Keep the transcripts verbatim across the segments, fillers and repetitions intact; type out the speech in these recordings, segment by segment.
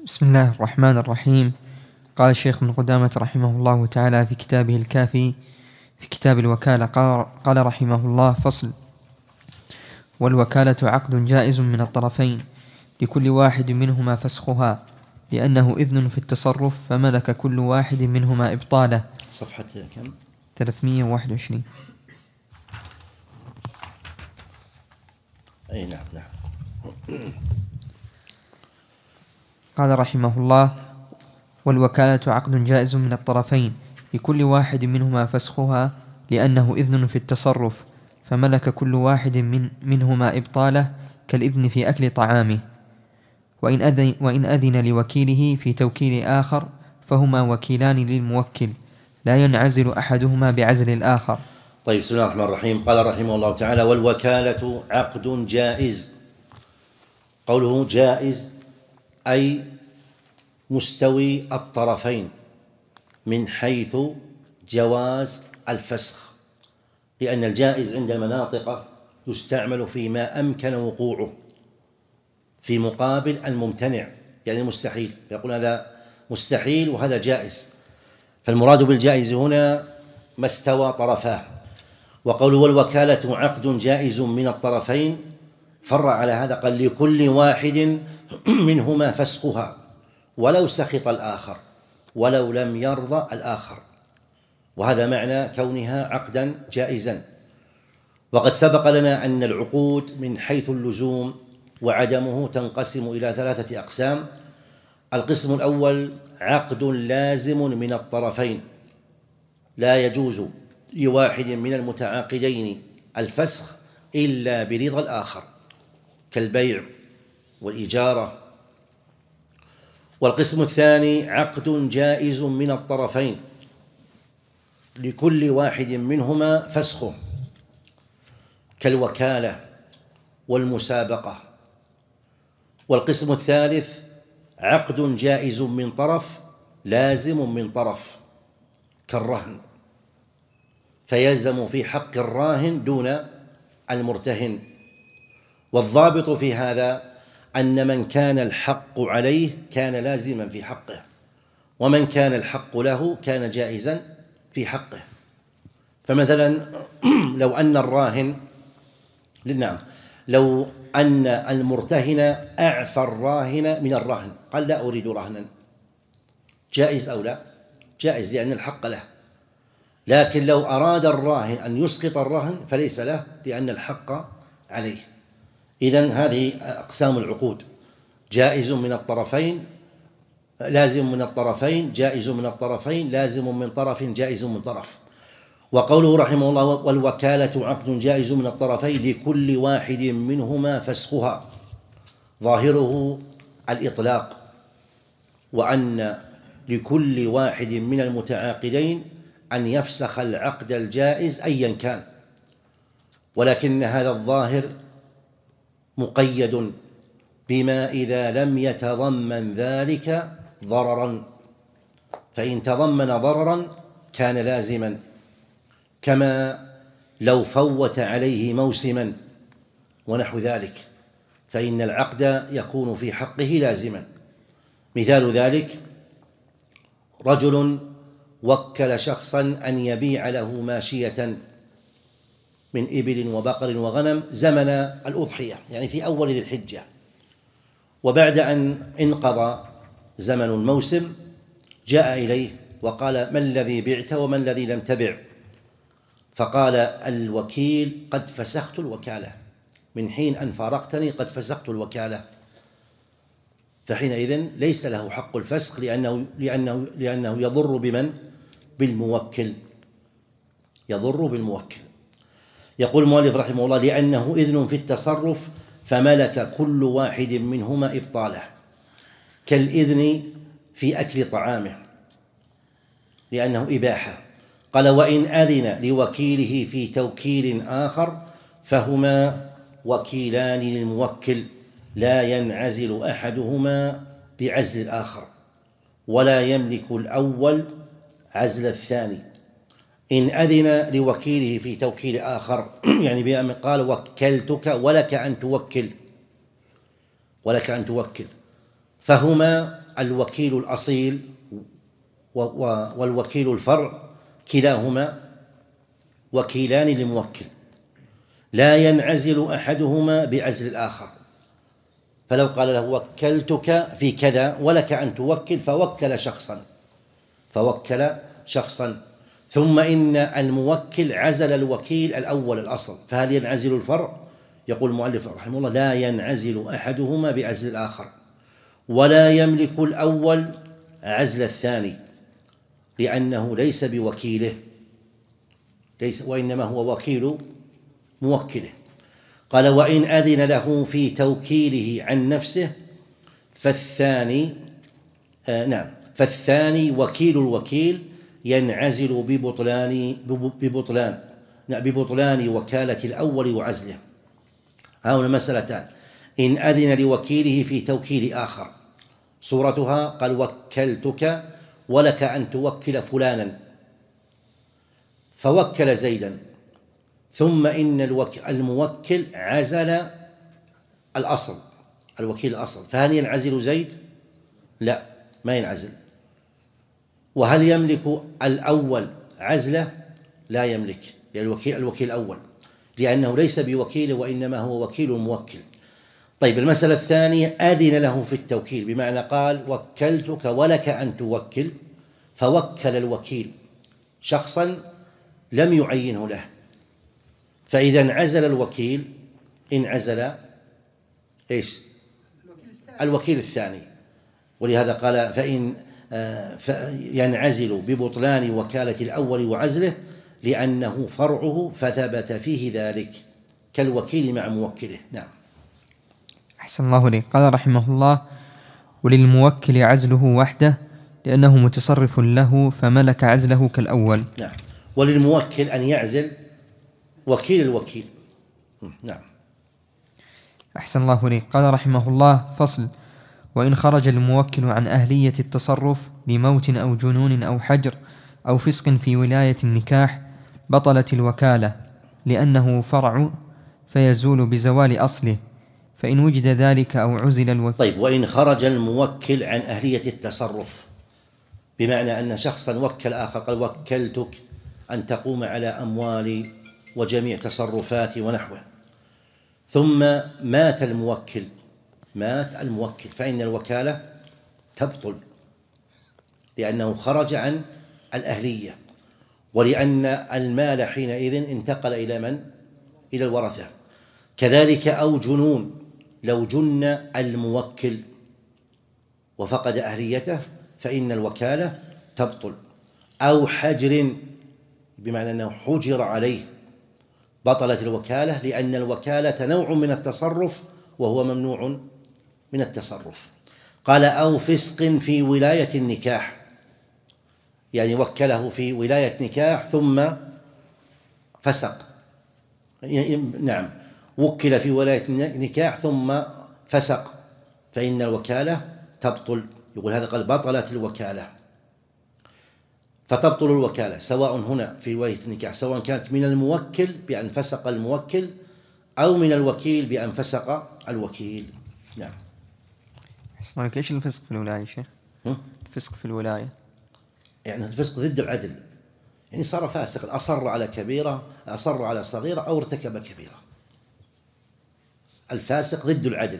بسم الله الرحمن الرحيم. قال الشيخ ابن قدامة رحمه الله تعالى في كتابه الكافي في كتاب الوكالة، قال رحمه الله: فصل: والوكالة عقد جائز من الطرفين لكل واحد منهما فسخها، لأنه إذن في التصرف، فملك كل واحد منهما إبطاله. صفحة كم؟ ثلاثمائة وواحد وعشرين. أي نعم نعم. قال رحمه الله: والوكالة عقد جائز من الطرفين لكل واحد منهما فسخها، لأنه إذن في التصرف، فملك كل واحد من منهما إبطاله، كالإذن في أكل طعامه. وإن أذن, وإن أذن لوكيله في توكيل آخر فهما وكيلان للموكل، لا ينعزل أحدهما بعزل الآخر. طيب، بسم الله الرحمن الرحيم. قال رحمه الله تعالى: والوكالة عقد جائز. قوله جائز أي مستوي الطرفين من حيث جواز الفسخ، لأن الجائز عند المناطق يستعمل فيما أمكن وقوعه في مقابل الممتنع، يعني المستحيل، يقول هذا مستحيل وهذا جائز. فالمراد بالجائز هنا ما استوى طرفاه. وقوله والوكالة عقد جائز من الطرفين فرع على هذا، قال لكل واحد منهما فسخها ولو سخط الآخر ولو لم يرضى الآخر، وهذا معنى كونها عقدا جائزا. وقد سبق لنا أن العقود من حيث اللزوم وعدمه تنقسم إلى ثلاثة أقسام. القسم الأول عقد لازم من الطرفين، لا يجوز لواحد من المتعاقدين الفسخ إلا برضا الآخر، كالبيع والإجارة. والقسم الثاني عقد جائز من الطرفين لكل واحد منهما فسخه، كالوكالة والمسابقة. والقسم الثالث عقد جائز من طرف لازم من طرف، كالرهن، فيلزم في حق الراهن دون المرتهن. والضابط في هذا أن من كان الحق عليه كان لازما في حقه، ومن كان الحق له كان جائزا في حقه. فمثلا لو أن الراهن نعم لو أن المرتهن أعفى الراهن من الرهن، قال لا أريد رهنا، جائز أو لا؟ جائز، لأن الحق له. لكن لو أراد الراهن أن يسقط الرهن فليس له، لأن الحق عليه. إذن هذه أقسام العقود: جائز من الطرفين، لازم من الطرفين، جائز من الطرفين، لازم من طرف، جائز من طرف. وقوله رحمه الله: والوكالة عقد جائز من الطرفين لكل واحد منهما فسخها، ظاهره الإطلاق، وأن لكل واحد من المتعاقدين أن يفسخ العقد الجائز أيا كان، ولكن هذا الظاهر مقيد بما إذا لم يتضمن ذلك ضررا، فإن تضمن ضررا كان لازما، كما لو فوت عليه موسما ونحو ذلك، فإن العقد يكون في حقه لازما. مثال ذلك: رجل وكل شخصا أن يبيع له ماشية من إبل وبقر وغنم زمن الأضحية، يعني في أول ذي الحجة، وبعد أن انقضى زمن الموسم جاء إليه وقال: ما الذي بعت وما الذي لم تبع؟ فقال الوكيل: قد فسخت الوكالة، من حين أن فارقتني قد فسخت الوكالة. فحينئذ ليس له حق الفسخ، لأنه, لأنه, لأنه يضر بمن؟ بالموكل، يضر بالموكل. يقول المؤلف رحمه الله: لأنه إذن في التصرف، فملك كل واحد منهما إبطاله، كالإذن في أكل طعامه، لأنه إباحة. قال: وإن أذن لوكيله في توكيل آخر فهما وكيلان للموكل، لا ينعزل أحدهما بعزل الآخر، ولا يملك الأول عزل الثاني. إن أذن لوكيله في توكيل آخر يعني بأن قال: وكلتك ولك أن توكل، ولك أن توكل، فهما الوكيل الأصيل والوكيل الفرع كلاهما وكيلان لموكل، لا ينعزل أحدهما بعزل الآخر. فلو قال له وكلتك في كذا ولك أن توكل، فوكل شخصا فوكل شخصا ثم إن الموكل عزل الوكيل الأول الأصل، فهل ينعزل الفرع؟ يقول المؤلف رحمه الله: لا ينعزل أحدهما بعزل الآخر، ولا يملك الأول عزل الثاني، لأنه ليس بوكيله، ليس وإنما هو وكيل موكله. قال: وإن أذن له في توكيله عن نفسه فالثاني آه نعم فالثاني وكيل الوكيل ينعزل ببطلان ببطلان ببطلان وكالة الأول وعزله. هنا مسألتان: إن أذن لوكيله في توكيل آخر، صورتها قال: وكلتك ولك أن توكل فلانا، فوكل زيدا، ثم إن الموكل عزل الأصل، الوكيل الأصل، فهل ينعزل زيد؟ لا، ما ينعزل. وهل يملك الأول عزله؟ لا يملك، يعني الوكيل الوكيل الأول، لأنه ليس بوكيل وإنما هو وكيل موكل. طيب، المسألة الثانية: أذن له في التوكيل، بمعنى قال: وكلتك ولك أن توكل، فوكل الوكيل شخصا لم يعينه له، فإذا انعزل الوكيل انعزل إيش؟ الوكيل الثاني. ولهذا قال: فإن ينعزل ببطلان وكالة الأول وعزله، لأنه فرعه فثبت فيه ذلك كالوكيل مع موكله. نعم. أحسن الله إليك. قال رحمه الله: وللموكل عزله وحده لأنه متصرف له فملك عزله كالأول. نعم. وللموكل أن يعزل وكيل الوكيل. نعم. أحسن الله إليك. قال رحمه الله: فصل: وإن خرج الموكل عن أهلية التصرف لموت أو جنون أو حجر أو فسق في ولاية النكاح بطلت الوكالة، لأنه فرع فيزول بزوال أصله، فإن وجد ذلك أو عزل الوكيل. طيب، وإن خرج الموكل عن أهلية التصرف، بمعنى أن شخصا وكل آخر، قال: وكلتك أن تقوم على أموالي وجميع تصرفاتي ونحوه، ثم مات الموكل مات الموكل فإن الوكالة تبطل، لأنه خرج عن الأهلية، ولأن المال حينئذ انتقل إلى من؟ إلى الورثة. كذلك أو جنون، لو جن الموكل وفقد أهليته فإن الوكالة تبطل. أو حجر، بمعنى أنه حجر عليه، بطلت الوكالة، لأن الوكالة نوع من التصرف وهو ممنوع من التصرف. قال: أو فسق في ولاية النكاح، يعني وكله في ولاية نكاح ثم فسق، نعم، وكل في ولاية نكاح ثم فسق، فإن الوكالة تبطل. يقول هذا قال: بطلت الوكالة. فتبطل الوكالة سواء هنا في ولاية النكاح، سواء كانت من الموكل بأن فسق الموكل أو من الوكيل بأن فسق الوكيل. نعم. أحسن. إيش الفسق في الولاية شيخ؟ الفسق في الولاية يعني الفسق ضد العدل، يعني صار فاسق، أصر على كبيرة، أصر على صغيرة، أو ارتكب كبيرة. الفاسق ضد العدل.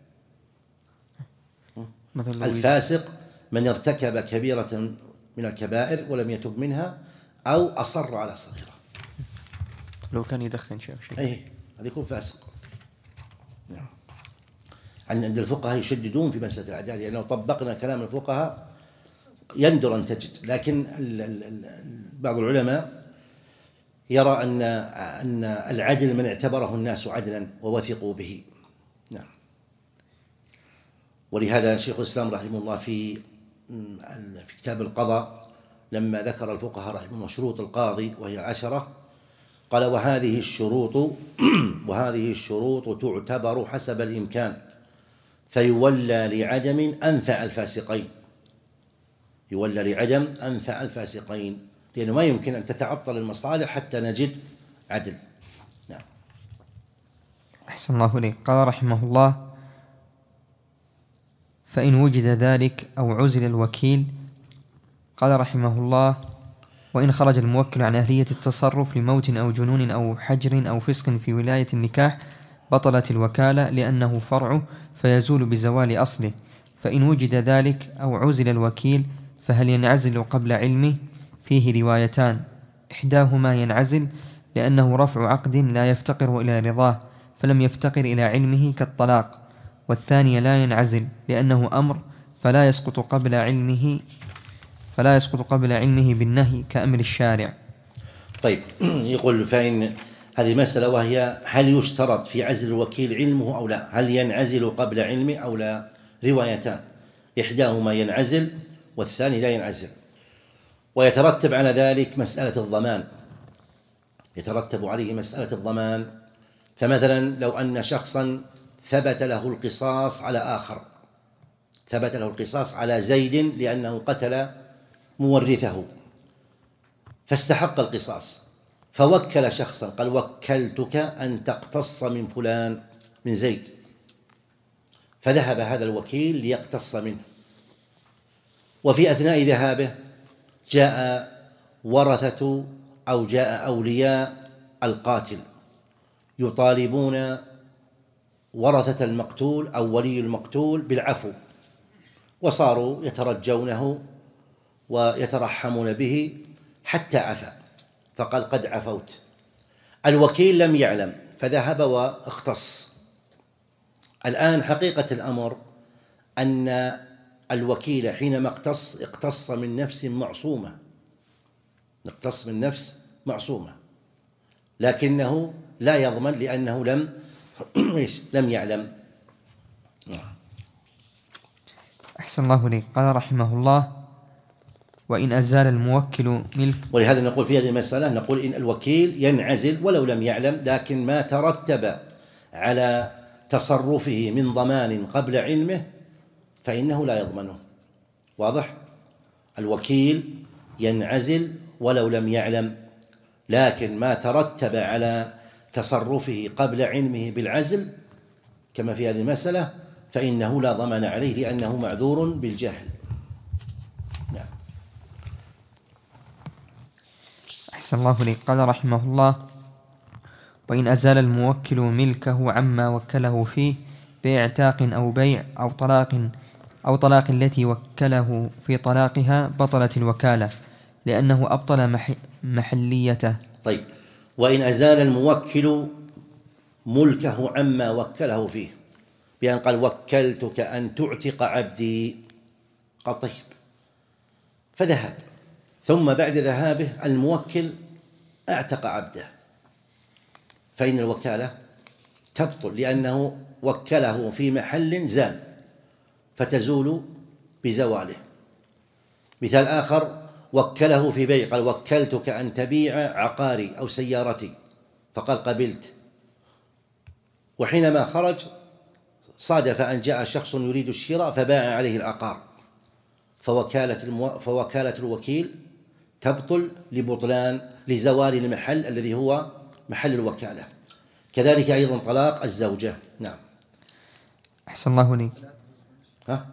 الفاسق من ارتكب كبيرة من الكبائر ولم يتب منها، أو أصر على صغيرة. لو كان يدخن شيخ شيء أي هذا يكون فاسق. نعم. عند الفقهاء يشددون في مسألة العدالة، لأنه يعني طبقنا كلام الفقهاء يندر أن تجد، لكن بعض العلماء يرى أن أن العدل من اعتبره الناس عدلا ووثقوا به. نعم. ولهذا شيخ الإسلام رحمه الله في في كتاب القضاء لما ذكر الفقهاء رحمه الله شروط القاضي وهي عشرة، قال: وهذه الشروط وهذه الشروط تعتبر حسب الإمكان، فيولى لعدم أنفع الفاسقين يولى لعدم أنفع الفاسقين لأنه ما يمكن أن تتعطل المصالح حتى نجد عدل. نعم. أحسن الله إليك. قال رحمه الله: فإن وجد ذلك أو عزل الوكيل. قال رحمه الله: وإن خرج الموكل عن أهلية التصرف لموت أو جنون أو حجر أو فسق في ولاية النكاح بطلت الوكالة لأنه فرع فيزول بزوال أصله. فإن وجد ذلك أو عزل الوكيل فهل ينعزل قبل علمه؟ فيه روايتان: إحداهما ينعزل لأنه رفع عقد لا يفتقر إلى رضاه فلم يفتقر إلى علمه كالطلاق، والثاني لا ينعزل لأنه أمر فلا يسقط قبل علمه فلا يسقط قبل علمه بالنهي كأمر الشارع. طيب، يقول فإن هذه مسألة، وهي هل يشترط في عزل الوكيل علمه أو لا؟ هل ينعزل قبل علمه أو لا؟ روايتان: إحداهما ينعزل والثاني لا ينعزل، ويترتب على ذلك مسألة الضمان، يترتب عليه مسألة الضمان. فمثلا لو أن شخصا ثبت له القصاص على آخر، ثبت له القصاص على زيد لأنه قتل مورثه فاستحق القصاص، فوكل شخصا قال: وكلتك أن تقتص من فلان من زيد، فذهب هذا الوكيل ليقتص منه، وفي أثناء ذهابه جاء ورثة أو جاء أولياء القاتل يطالبون ورثة المقتول أو ولي المقتول بالعفو، وصاروا يترجونه ويترحمون به حتى عفا، فقال: قد عفوت. الوكيل لم يعلم فذهب واختص. الآن حقيقة الأمر أن الوكيل حينما اقتص اقتص من نفس معصومة، اقتص من نفس معصومة، لكنه لا يضمن لأنه لم لم يعلم. أحسن الله إليك. قال رحمه الله: وإن أزال الموكل ملك. ولهذا نقول في هذه المسألة، نقول إن الوكيل ينعزل ولو لم يعلم، لكن ما ترتب على تصرفه من ضمان قبل علمه فإنه لا يضمنه. واضح؟ الوكيل ينعزل ولو لم يعلم، لكن ما ترتب على تصرفه قبل علمه بالعزل كما في هذه المسألة فإنه لا ضمان عليه لأنه معذور بالجهل. نعم. أحسن الله إليك. قال رحمه الله: وإن أزال الموكل ملكه عما وكله فيه بإعتاق أو بيع أو طلاق أو طلاق التي وكله في طلاقها بطلت الوكالة لأنه أبطل مح محليته. طيب، وإن أزال الموكل ملكه عما وكله فيه بأن قال: وكلتك أن تعتق عبدي، قال: طيب، فذهب، ثم بعد ذهابه الموكل اعتق عبده، فإن الوكالة تبطل لأنه وكله في محل زال فتزول بزواله. مثال آخر: وكله في بيع، قال: وكلتك أن تبيع عقاري أو سيارتي، فقال: قبلت، وحينما خرج صادف أن جاء شخص يريد الشراء فباع عليه العقار، فوكالة, المو... فوكالة الوكيل تبطل لبطلان لزوال المحل الذي هو محل الوكالة. كذلك أيضا طلاق الزوجة. نعم. أحسن الله إليك. ها؟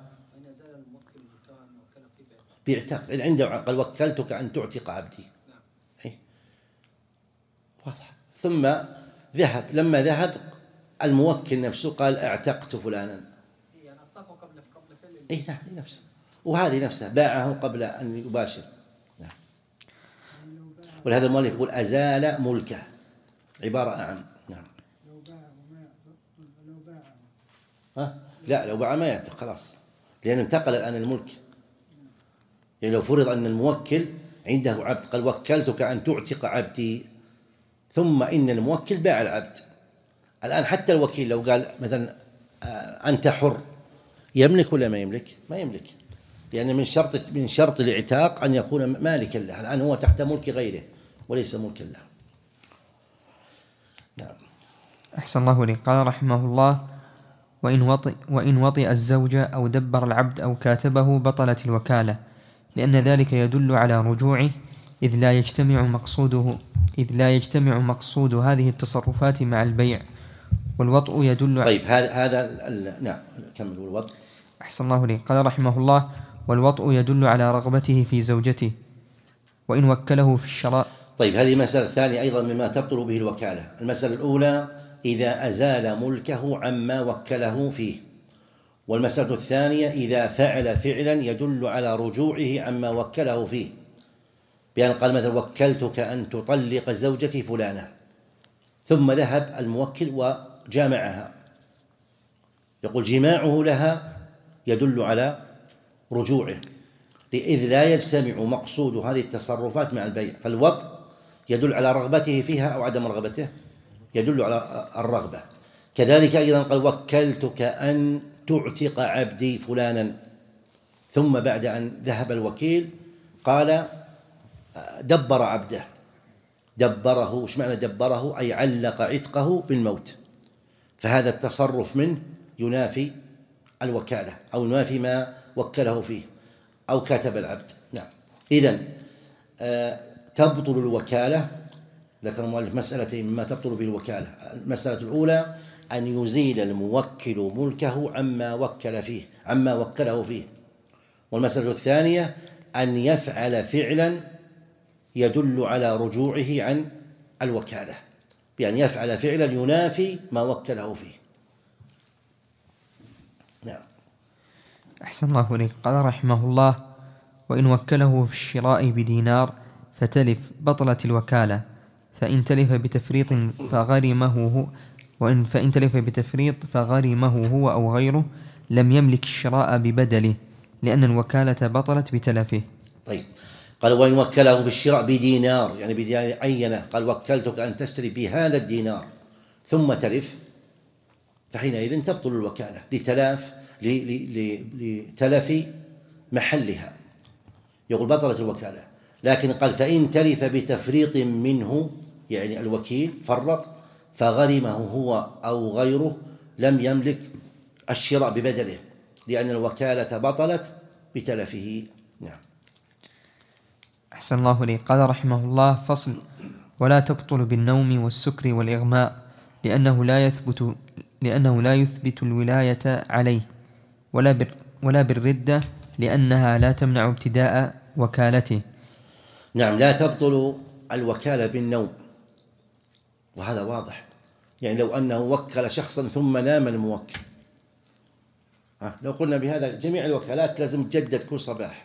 بيعتق عنده، قال: وكلتك أن تعتق عبدي. نعم. واضح. ثم ذهب، لما ذهب الموكل نفسه قال: اعتقت فلانا. اي نعم، نفسه، وهذه نفسها باعه قبل أن يباشر. نعم. ولهذا المؤلف يقول: أزال ملكه، عبارة أعم. نعم. ها؟ لا، لو باع ما يعتق خلاص، لأنه انتقل الآن الملك. يعني لو فرض أن الموكل عنده عبد قال: وكلتك أن تعتق عبدي، ثم إن الموكل باع العبد، الآن حتى الوكيل لو قال مثلا أنت حر، يملك ولا ما يملك؟ ما يملك، لأن من شرط من شرط الاعتاق أن يكون مالكا له، الآن هو تحت ملك غيره وليس ملكا له. نعم. أحسن الله إليك. قال رحمه الله: وإن وطئ, وإن وطئ الزوجة أو دبر العبد أو كاتبه بطلت الوكالة، لأن ذلك يدل على رجوعه، إذ لا يجتمع مقصوده إذ لا يجتمع مقصود هذه التصرفات مع البيع، والوطء يدل. طيب، هذا هذا نعم، كمل. الوطء أحسن الله إليك. قال رحمه الله: والوطء يدل على رغبته في زوجته وإن وكله في الشراء. طيب، هذه مسألة ثانية أيضا مما تبطل به الوكالة. المسألة الأولى إذا أزال ملكه عما وكله فيه، والمسألة الثانية إذا فعل فعلا يدل على رجوعه عما وكله فيه، بأن قال مثلا: وكلتك أن تطلق زوجتي فلانة، ثم ذهب الموكل وجامعها، يقول جماعه لها يدل على رجوعه، إذ لا يجتمع مقصود هذه التصرفات مع البيع. فالوطء يدل على رغبته فيها أو عدم رغبته، يدل على الرغبة. كذلك أيضا قال: وكلتك أن تعتق عبدي فلانا، ثم بعد أن ذهب الوكيل قال دبر عبده. دبره، وش معنى دبره؟ أي علق عتقه بالموت، فهذا التصرف منه ينافي الوكالة أو ينافي ما وكله فيه أو كتب العبد. نعم. إذن آه تبطل الوكالة. ذكر المؤلف مسألتين مما تبطل به الوكالة. المسألة الأولى أن يزيل الموكل ملكه عما وكل فيه عما وكله فيه، والمسألة الثانية أن يفعل فعلا يدل على رجوعه عن الوكالة، بأن يفعل فعلا ينافي ما وكله فيه. نعم. أحسن الله إليك. قال رحمه الله: وإن وكله في الشراء بدينار فتلف بطلت الوكالة، فإن تلف بتفريط فغرمه هو وإن فإن تلف بتفريط فغرمه هو أو غيره لم يملك الشراء ببدله، لأن الوكالة بطلت بتلفه. طيب، قال: وإن وكله في الشراء بدينار، يعني بدينار عينة، قال: وكلتك أن تشتري بهذا الدينار، ثم تلف، فحينئذ تبطل الوكالة لتلاف لتلف محلها، يقول بطلت الوكالة. لكن قال: فإن تلف بتفريط منه، يعني الوكيل فرط، فغرمه هو أو غيره لم يملك الشراء ببدله، لأن الوكالة بطلت بتلفه. نعم. أحسن الله إليك. قال رحمه الله: فصل: ولا تبطل بالنوم والسكر والإغماء، لأنه لا يثبت لأنه لا يثبت الولاية عليه، ولا بر ولا بالردة، لأنها لا تمنع ابتداء وكالته. نعم، لا تبطل الوكالة بالنوم، وهذا واضح. يعني لو أنه وكل شخصا ثم نام الموكل، لو قلنا بهذا جميع الوكالات لازم تجدد كل صباح،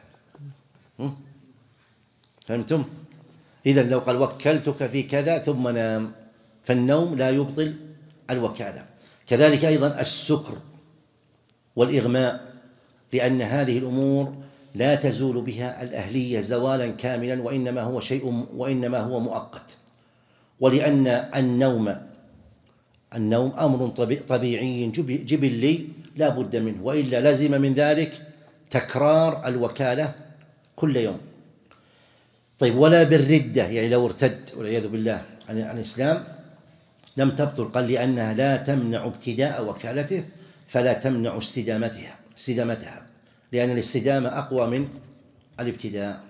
فهمتم؟ إذن لو قال: وكلتك في كذا ثم نام، فالنوم لا يبطل الوكالة. كذلك أيضا السكر والإغماء، لأن هذه الأمور لا تزول بها الأهلية زوالا كاملا، وإنما هو شيء وإنما هو مؤقت. ولأن النوم النوم أمر طبيعي جبلي لا بد منه، وإلا لزم من ذلك تكرار الوكالة كل يوم. طيب، ولا بالردة، يعني لو ارتد والعياذ بالله عن الإسلام لم تبطل، قال: لأنها لا تمنع ابتداء وكالته، فلا تمنع استدامتها استدامتها لأن الاستدامة أقوى من الابتداء.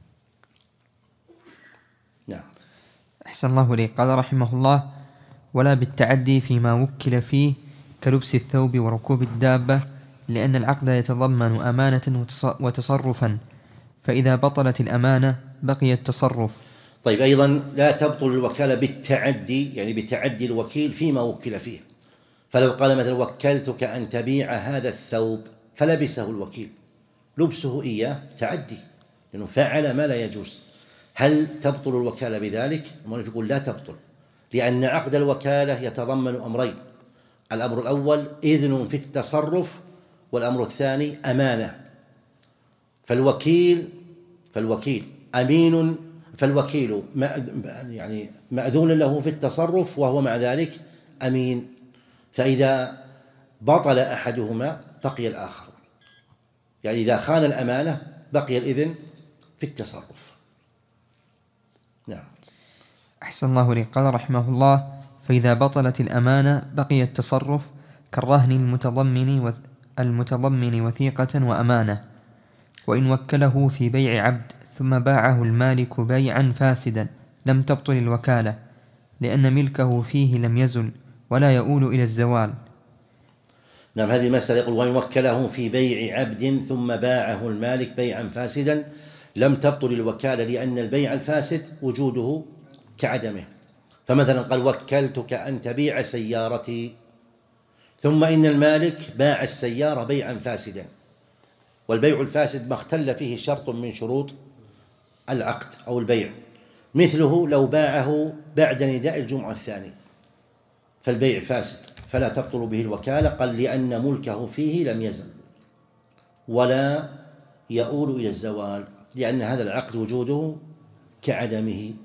نعم. أحسن الله إليك. قال رحمه الله: ولا بالتعدي فيما وكل فيه كلبس الثوب وركوب الدابة، لأن العقد يتضمن أمانة وتصرفا، فإذا بطلت الأمانة بقي التصرف. طيب، أيضا لا تبطل الوكالة بالتعدي، يعني بتعدي الوكيل فيما وكل فيه. فلو قال مثلا: وكلتك أن تبيع هذا الثوب، فلبسه الوكيل، لبسه إياه تعدي، لأنه فعل ما لا يجوز. هل تبطل الوكالة بذلك؟ المؤلف يقول: لا تبطل، لأن عقد الوكالة يتضمن أمرين: الأمر الأول إذن في التصرف، والأمر الثاني أمانة. فالوكيل فالوكيل أمين فالوكيل يعني مأذون له في التصرف، وهو مع ذلك أمين. فإذا بطل أحدهما بقي الآخر، يعني إذا خان الأمانة بقي الإذن في التصرف. نعم. أحسن الله إليك. قال رحمه الله: فإذا بطلت الأمانة بقي التصرف، كالرهن المتضمن المتضمن وثيقة وأمانة. وإن وكله في بيع عبد ثم باعه المالك بيعا فاسدا لم تبطل الوكالة، لأن ملكه فيه لم يزل ولا يؤول إلى الزوال. نعم، هذه مسألة. يقول وإن وكله في بيع عبد ثم باعه المالك بيعا فاسدا لم تبطل الوكالة، لأن البيع الفاسد وجوده كعدمه. فمثلا قال وكلتك أن تبيع سيارتي، ثم إن المالك باع السيارة بيعا فاسدا، والبيع الفاسد ما اختل فيه شرط من شروط العقد أو البيع، مثله لو باعه بعد نداء الجمعة الثاني فالبيع فاسد فلا تبطل به الوكالة. قال لأن ملكه فيه لم يزل ولا يؤول إلى الزوال، لأن هذا العقد وجوده كعدمه.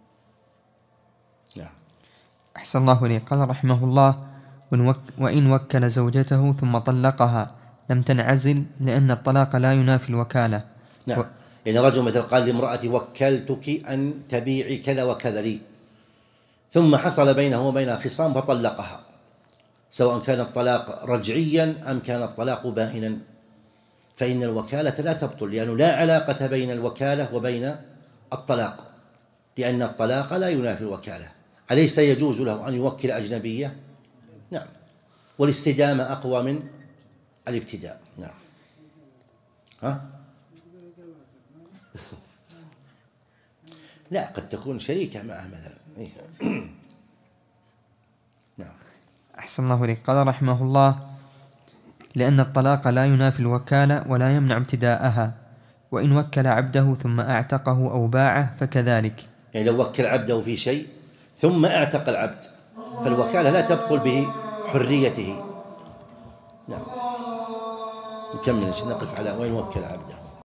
نعم. أحسن الله إليك. قال رحمه الله وإن وكل زوجته ثم طلقها لم تنعزل، لأن الطلاق لا ينافي الوكالة. نعم. و... يعني رجل مثل قال لامرأتي وكلتك أن تبيعي كذا وكذا لي، ثم حصل بينه وبينها خصام فطلقها، سواء كان الطلاق رجعيا أم كان الطلاق بائنا، فإن الوكالة لا تبطل، لأنه لا علاقة بين الوكالة وبين الطلاق، لأن الطلاق لا ينافي الوكالة. أليس يجوز له أن يوكل أجنبية؟ نعم. والاستدامة أقوى من الابتداء. نعم. ها؟ لا، قد تكون شريكة معه مثلا. نعم. أحسن الله إليك. قال رحمه الله لأن الطلاق لا ينافي الوكالة ولا يمنع ابتداءها، وإن وكل عبده ثم أعتقه أو باعه فكذلك. يعني لو وكل عبده في شيء ثم أعتق العبد فالوكالة لا تبطل به حريته. نعم. نكمل نقف على وإن وكل عبده.